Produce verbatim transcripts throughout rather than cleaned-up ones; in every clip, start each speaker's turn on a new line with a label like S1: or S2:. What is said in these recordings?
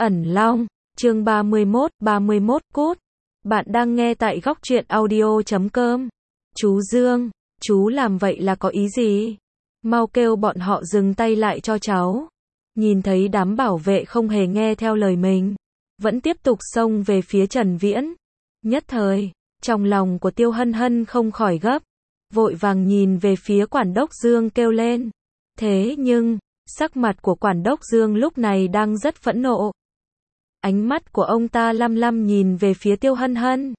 S1: Ẩn Long, chương ba mươi mốt, ba mươi mốt cốt. Bạn đang nghe tại góc truyện audio chấm com. Chú Dương, chú làm vậy là có ý gì? Mau kêu bọn họ dừng tay lại cho cháu. Nhìn thấy đám bảo vệ không hề nghe theo lời mình, vẫn tiếp tục xông về phía Trần Viễn. Nhất thời, trong lòng của Tiêu Hân Hân không khỏi gấp, vội vàng nhìn về phía quản đốc Dương kêu lên. Thế nhưng, sắc mặt của quản đốc Dương lúc này đang rất phẫn nộ. Ánh mắt của ông ta lăm lăm nhìn về phía Tiêu Hân Hân,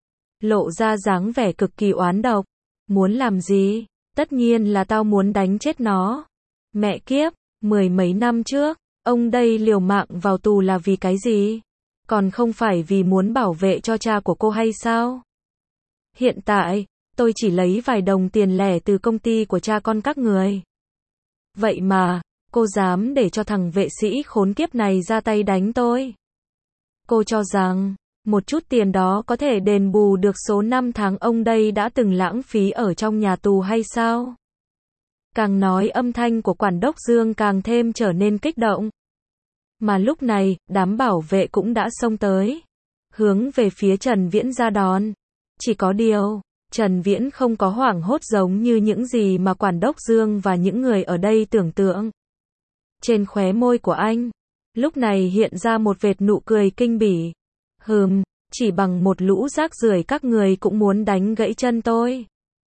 S1: lộ ra dáng vẻ cực kỳ oán độc. Muốn làm gì? Tất nhiên là tao muốn đánh chết nó. Mẹ kiếp, mười mấy năm trước, ông đây liều mạng vào tù là vì cái gì? Còn không phải vì muốn bảo vệ cho cha của cô hay sao? Hiện tại, tôi chỉ lấy vài đồng tiền lẻ từ công ty của cha con các người. Vậy mà, cô dám để cho thằng vệ sĩ khốn kiếp này ra tay đánh tôi. Cô cho rằng, một chút tiền đó có thể đền bù được số năm tháng ông đây đã từng lãng phí ở trong nhà tù hay sao? Càng nói âm thanh của quản đốc Dương càng thêm trở nên kích động. Mà lúc này, đám bảo vệ cũng đã xông tới, hướng về phía Trần Viễn ra đón. Chỉ có điều, Trần Viễn không có hoảng hốt giống như những gì mà quản đốc Dương và những người ở đây tưởng tượng. Trên khóe môi của anh, lúc này hiện ra một vệt nụ cười kinh bỉ. Hừm, chỉ bằng một lũ rác rưởi các người cũng muốn đánh gãy chân tôi.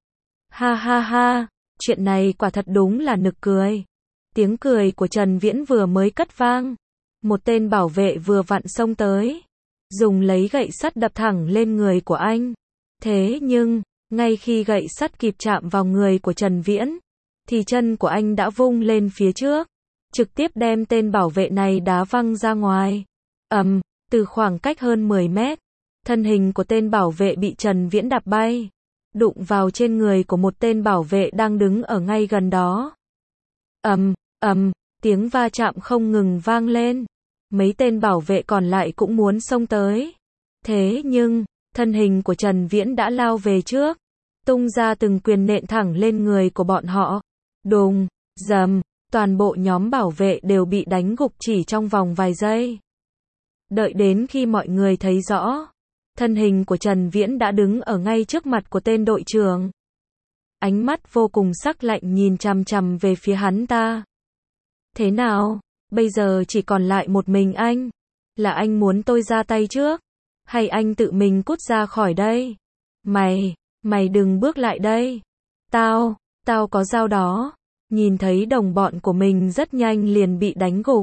S1: Ha ha ha, chuyện này quả thật đúng là nực cười. Tiếng cười của Trần Viễn vừa mới cất vang, một tên bảo vệ vừa vặn xông tới, dùng lấy gậy sắt đập thẳng lên người của anh. Thế nhưng, ngay khi gậy sắt kịp chạm vào người của Trần Viễn, thì chân của anh đã vung lên phía trước, trực tiếp đem tên bảo vệ này đá văng ra ngoài. Ầm, um, từ khoảng cách hơn mười mét, thân hình của tên bảo vệ bị Trần Viễn đạp bay, đụng vào trên người của một tên bảo vệ đang đứng ở ngay gần đó. Ầm, um, ầm, um, tiếng va chạm không ngừng vang lên. Mấy tên bảo vệ còn lại cũng muốn xông tới. Thế nhưng, thân hình của Trần Viễn đã lao về trước, tung ra từng quyền nện thẳng lên người của bọn họ. Đùng, dầm, toàn bộ nhóm bảo vệ đều bị đánh gục chỉ trong vòng vài giây. Đợi đến khi mọi người thấy rõ, thân hình của Trần Viễn đã đứng ở ngay trước mặt của tên đội trưởng. Ánh mắt vô cùng sắc lạnh nhìn chằm chằm về phía hắn ta. Thế nào, bây giờ chỉ còn lại một mình anh? Là anh muốn tôi ra tay trước? Hay anh tự mình cút ra khỏi đây? Mày, mày đừng bước lại đây. Tao, tao có dao đó. Nhìn thấy đồng bọn của mình rất nhanh liền bị đánh gục.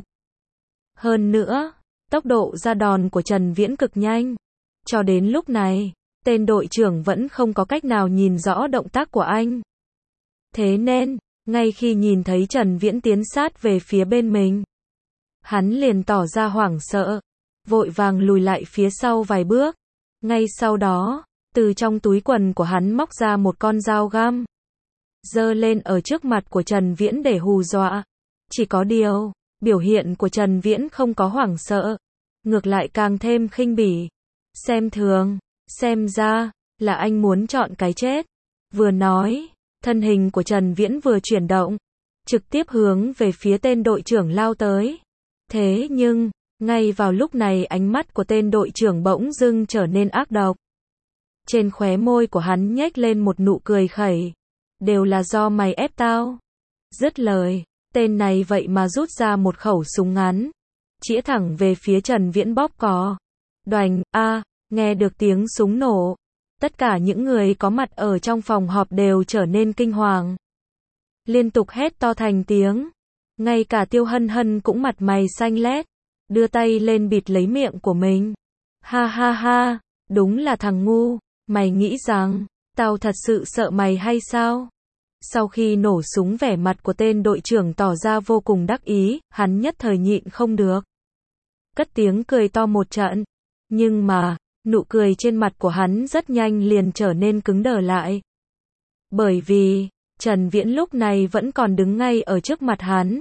S1: Hơn nữa, tốc độ ra đòn của Trần Viễn cực nhanh. Cho đến lúc này, tên đội trưởng vẫn không có cách nào nhìn rõ động tác của anh. Thế nên, ngay khi nhìn thấy Trần Viễn tiến sát về phía bên mình, hắn liền tỏ ra hoảng sợ, vội vàng lùi lại phía sau vài bước. Ngay sau đó, từ trong túi quần của hắn móc ra một con dao găm, giơ lên ở trước mặt của Trần Viễn để hù dọa. Chỉ có điều, biểu hiện của Trần Viễn không có hoảng sợ, ngược lại càng thêm khinh bỉ. Xem thường, xem ra là anh muốn chọn cái chết. Vừa nói, thân hình của Trần Viễn vừa chuyển động, trực tiếp hướng về phía tên đội trưởng lao tới. Thế nhưng, ngay vào lúc này ánh mắt của tên đội trưởng bỗng dưng trở nên ác độc. Trên khóe môi của hắn nhếch lên một nụ cười khẩy. Đều là do mày ép tao. Dứt lời, tên này vậy mà rút ra một khẩu súng ngắn, chĩa thẳng về phía Trần Viễn bóp cò. Đoành, a, nghe được tiếng súng nổ. Tất cả những người có mặt ở trong phòng họp đều trở nên kinh hoàng, liên tục hét to thành tiếng. Ngay cả Tiêu Hân Hân cũng mặt mày xanh lét, đưa tay lên bịt lấy miệng của mình. Ha ha ha, đúng là thằng ngu, mày nghĩ rằng tao thật sự sợ mày hay sao? Sau khi nổ súng vẻ mặt của tên đội trưởng tỏ ra vô cùng đắc ý, hắn nhất thời nhịn không được, cất tiếng cười to một trận. Nhưng mà, nụ cười trên mặt của hắn rất nhanh liền trở nên cứng đờ lại. Bởi vì, Trần Viễn lúc này vẫn còn đứng ngay ở trước mặt hắn.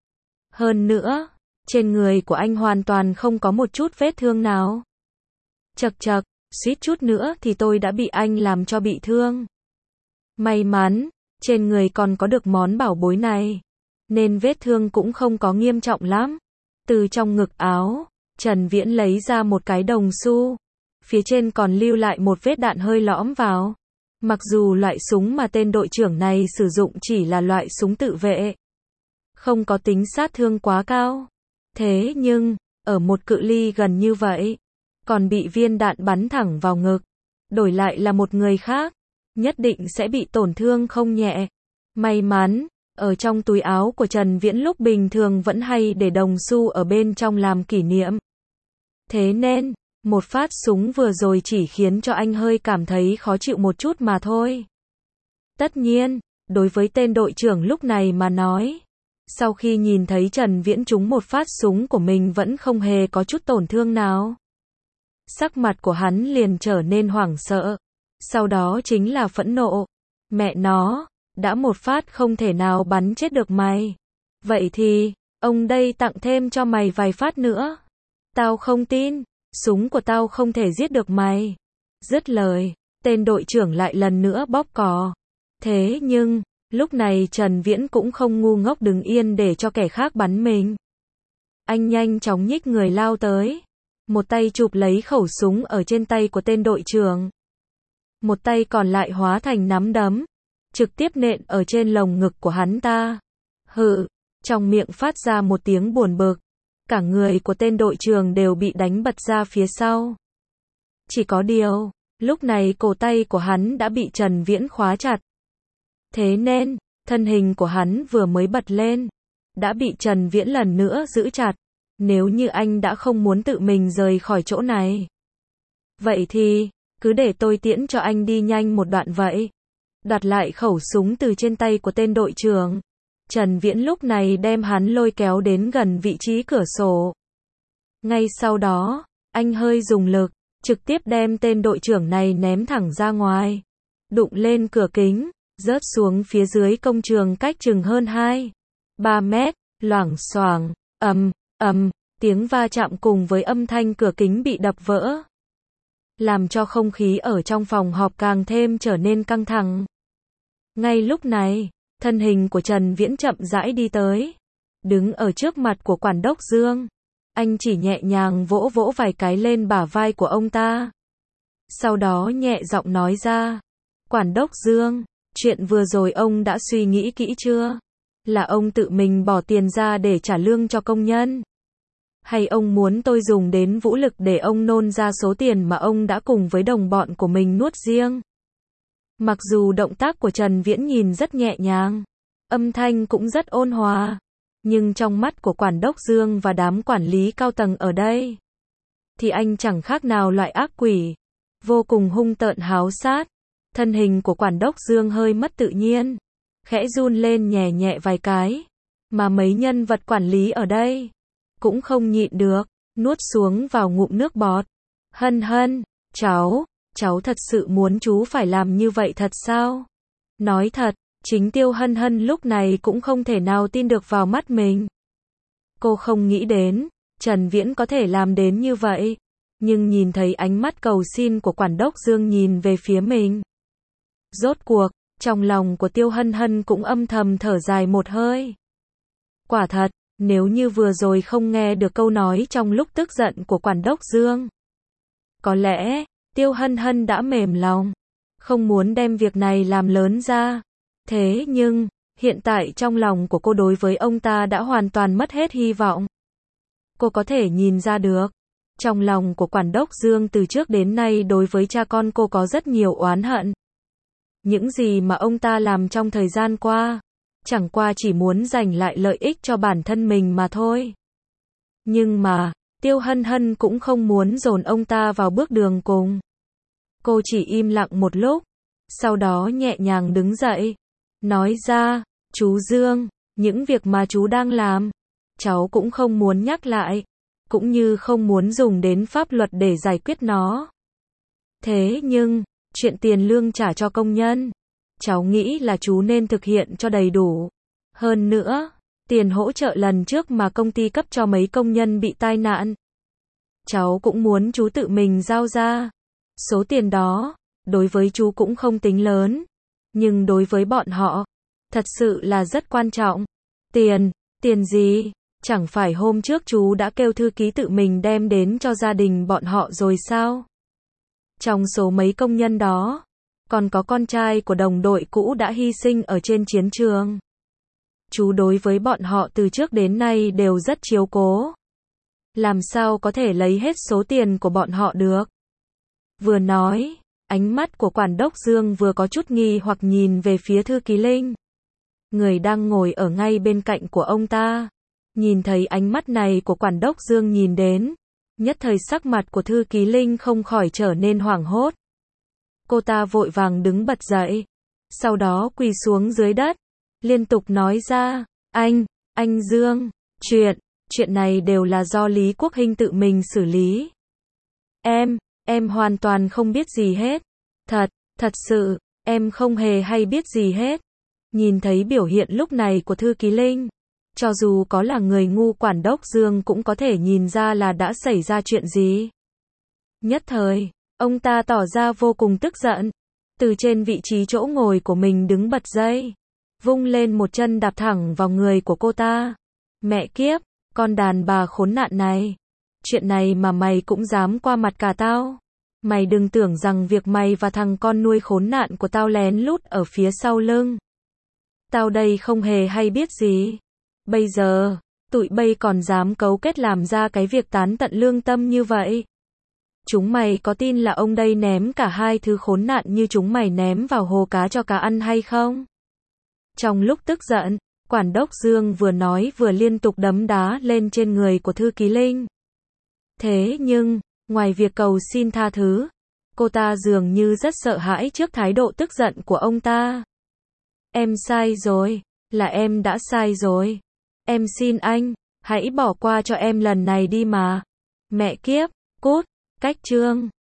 S1: Hơn nữa, trên người của anh hoàn toàn không có một chút vết thương nào. Chậc chậc, suýt chút nữa thì tôi đã bị anh làm cho bị thương. May mắn, trên người còn có được món bảo bối này, nên vết thương cũng không có nghiêm trọng lắm. Từ trong ngực áo, Trần Viễn lấy ra một cái đồng xu. Phía trên còn lưu lại một vết đạn hơi lõm vào. Mặc dù loại súng mà tên đội trưởng này sử dụng chỉ là loại súng tự vệ, không có tính sát thương quá cao. Thế nhưng, ở một cự ly gần như vậy, còn bị viên đạn bắn thẳng vào ngực, đổi lại là một người khác, nhất định sẽ bị tổn thương không nhẹ. May mắn, ở trong túi áo của Trần Viễn lúc bình thường vẫn hay để đồng xu ở bên trong làm kỷ niệm. Thế nên, một phát súng vừa rồi chỉ khiến cho anh hơi cảm thấy khó chịu một chút mà thôi. Tất nhiên, đối với tên đội trưởng lúc này mà nói, sau khi nhìn thấy Trần Viễn trúng một phát súng của mình vẫn không hề có chút tổn thương nào, sắc mặt của hắn liền trở nên hoảng sợ, sau đó chính là phẫn nộ. Mẹ nó, đã một phát không thể nào bắn chết được mày. Vậy thì, ông đây tặng thêm cho mày vài phát nữa. Tao không tin, súng của tao không thể giết được mày. Dứt lời, tên đội trưởng lại lần nữa bóp cò. Thế nhưng, lúc này Trần Viễn cũng không ngu ngốc đứng yên để cho kẻ khác bắn mình. Anh nhanh chóng nhích người lao tới. Một tay chụp lấy khẩu súng ở trên tay của tên đội trưởng. Một tay còn lại hóa thành nắm đấm, trực tiếp nện ở trên lồng ngực của hắn ta. Hự, trong miệng phát ra một tiếng buồn bực. Cả người của tên đội trưởng đều bị đánh bật ra phía sau. Chỉ có điều, lúc này cổ tay của hắn đã bị Trần Viễn khóa chặt. Thế nên, thân hình của hắn vừa mới bật lên, đã bị Trần Viễn lần nữa giữ chặt. Nếu như anh đã không muốn tự mình rời khỏi chỗ này, vậy thì, cứ để tôi tiễn cho anh đi nhanh một đoạn vậy. Đoạt lại khẩu súng từ trên tay của tên đội trưởng, Trần Viễn lúc này đem hắn lôi kéo đến gần vị trí cửa sổ. Ngay sau đó, anh hơi dùng lực, trực tiếp đem tên đội trưởng này ném thẳng ra ngoài, đụng lên cửa kính, rớt xuống phía dưới công trường cách chừng hơn hai, ba mét, loảng xoảng, ầm, ầm, tiếng va chạm cùng với âm thanh cửa kính bị đập vỡ, làm cho không khí ở trong phòng họp càng thêm trở nên căng thẳng. Ngay lúc này, thân hình của Trần Viễn chậm rãi đi tới, đứng ở trước mặt của Quản đốc Dương. Anh chỉ nhẹ nhàng vỗ vỗ vài cái lên bả vai của ông ta. Sau đó nhẹ giọng nói ra, Quản đốc Dương, chuyện vừa rồi ông đã suy nghĩ kỹ chưa? Là ông tự mình bỏ tiền ra để trả lương cho công nhân? Hay ông muốn tôi dùng đến vũ lực để ông nôn ra số tiền mà ông đã cùng với đồng bọn của mình nuốt riêng? Mặc dù động tác của Trần Viễn nhìn rất nhẹ nhàng, âm thanh cũng rất ôn hòa, nhưng trong mắt của Quản đốc Dương và đám quản lý cao tầng ở đây, thì anh chẳng khác nào loại ác quỷ, vô cùng hung tợn háo sát. Thân hình của Quản đốc Dương hơi mất tự nhiên, khẽ run lên nhẹ nhẹ vài cái, mà mấy nhân vật quản lý ở đây cũng không nhịn được, nuốt xuống vào ngụm nước bọt. Hân Hân, cháu, cháu thật sự muốn chú phải làm như vậy thật sao? Nói thật, chính Tiêu Hân Hân lúc này cũng không thể nào tin được vào mắt mình. Cô không nghĩ đến, Trần Viễn có thể làm đến như vậy, nhưng nhìn thấy ánh mắt cầu xin của Quản đốc Dương nhìn về phía mình. Rốt cuộc, trong lòng của Tiêu Hân Hân cũng âm thầm thở dài một hơi. Quả thật, nếu như vừa rồi không nghe được câu nói trong lúc tức giận của Quản đốc Dương, có lẽ, Tiêu Hân Hân đã mềm lòng, không muốn đem việc này làm lớn ra. Thế nhưng, hiện tại trong lòng của cô đối với ông ta đã hoàn toàn mất hết hy vọng. Cô có thể nhìn ra được, trong lòng của Quản đốc Dương từ trước đến nay đối với cha con cô có rất nhiều oán hận. Những gì mà ông ta làm trong thời gian qua, chẳng qua chỉ muốn giành lại lợi ích cho bản thân mình mà thôi. Nhưng mà, Tiêu Hân Hân cũng không muốn dồn ông ta vào bước đường cùng. Cô chỉ im lặng một lúc, sau đó nhẹ nhàng đứng dậy, nói ra, chú Dương, những việc mà chú đang làm, cháu cũng không muốn nhắc lại, cũng như không muốn dùng đến pháp luật để giải quyết nó. Thế nhưng, chuyện tiền lương trả cho công nhân, cháu nghĩ là chú nên thực hiện cho đầy đủ. Hơn nữa, tiền hỗ trợ lần trước mà công ty cấp cho mấy công nhân bị tai nạn, cháu cũng muốn chú tự mình giao ra. Số tiền đó, đối với chú cũng không tính lớn, nhưng đối với bọn họ, thật sự là rất quan trọng. Tiền, tiền gì? Chẳng phải hôm trước chú đã kêu thư ký tự mình đem đến cho gia đình bọn họ rồi sao? Trong số mấy công nhân đó, còn có con trai của đồng đội cũ đã hy sinh ở trên chiến trường. Chú đối với bọn họ từ trước đến nay đều rất chiếu cố. Làm sao có thể lấy hết số tiền của bọn họ được? Vừa nói, ánh mắt của quản đốc Dương vừa có chút nghi hoặc nhìn về phía thư ký Linh. Người đang ngồi ở ngay bên cạnh của ông ta. Nhìn thấy ánh mắt này của quản đốc Dương nhìn đến, nhất thời sắc mặt của thư ký Linh không khỏi trở nên hoảng hốt. Cô ta vội vàng đứng bật dậy, sau đó quỳ xuống dưới đất, liên tục nói ra, anh, anh Dương, chuyện, chuyện này đều là do Lý Quốc Hinh tự mình xử lý. Em, em hoàn toàn không biết gì hết. Thật, thật sự, em không hề hay biết gì hết. Nhìn thấy biểu hiện lúc này của thư ký Linh, cho dù có là người ngu quản đốc Dương cũng có thể nhìn ra là đã xảy ra chuyện gì. Nhất thời, ông ta tỏ ra vô cùng tức giận, từ trên vị trí chỗ ngồi của mình đứng bật dậy, vung lên một chân đạp thẳng vào người của cô ta. Mẹ kiếp, con đàn bà khốn nạn này, chuyện này mà mày cũng dám qua mặt cả tao. Mày đừng tưởng rằng việc mày và thằng con nuôi khốn nạn của tao lén lút ở phía sau lưng. Tao đây không hề hay biết gì. Bây giờ, tụi bay còn dám cấu kết làm ra cái việc tán tận lương tâm như vậy. Chúng mày có tin là ông đây ném cả hai thứ khốn nạn như chúng mày ném vào hồ cá cho cá ăn hay không? Trong lúc tức giận, quản đốc Dương vừa nói vừa liên tục đấm đá lên trên người của thư ký Linh. Thế nhưng, ngoài việc cầu xin tha thứ, cô ta dường như rất sợ hãi trước thái độ tức giận của ông ta. Em sai rồi, là em đã sai rồi. Em xin anh, hãy bỏ qua cho em lần này đi mà. Mẹ kiếp, cút, cách chương.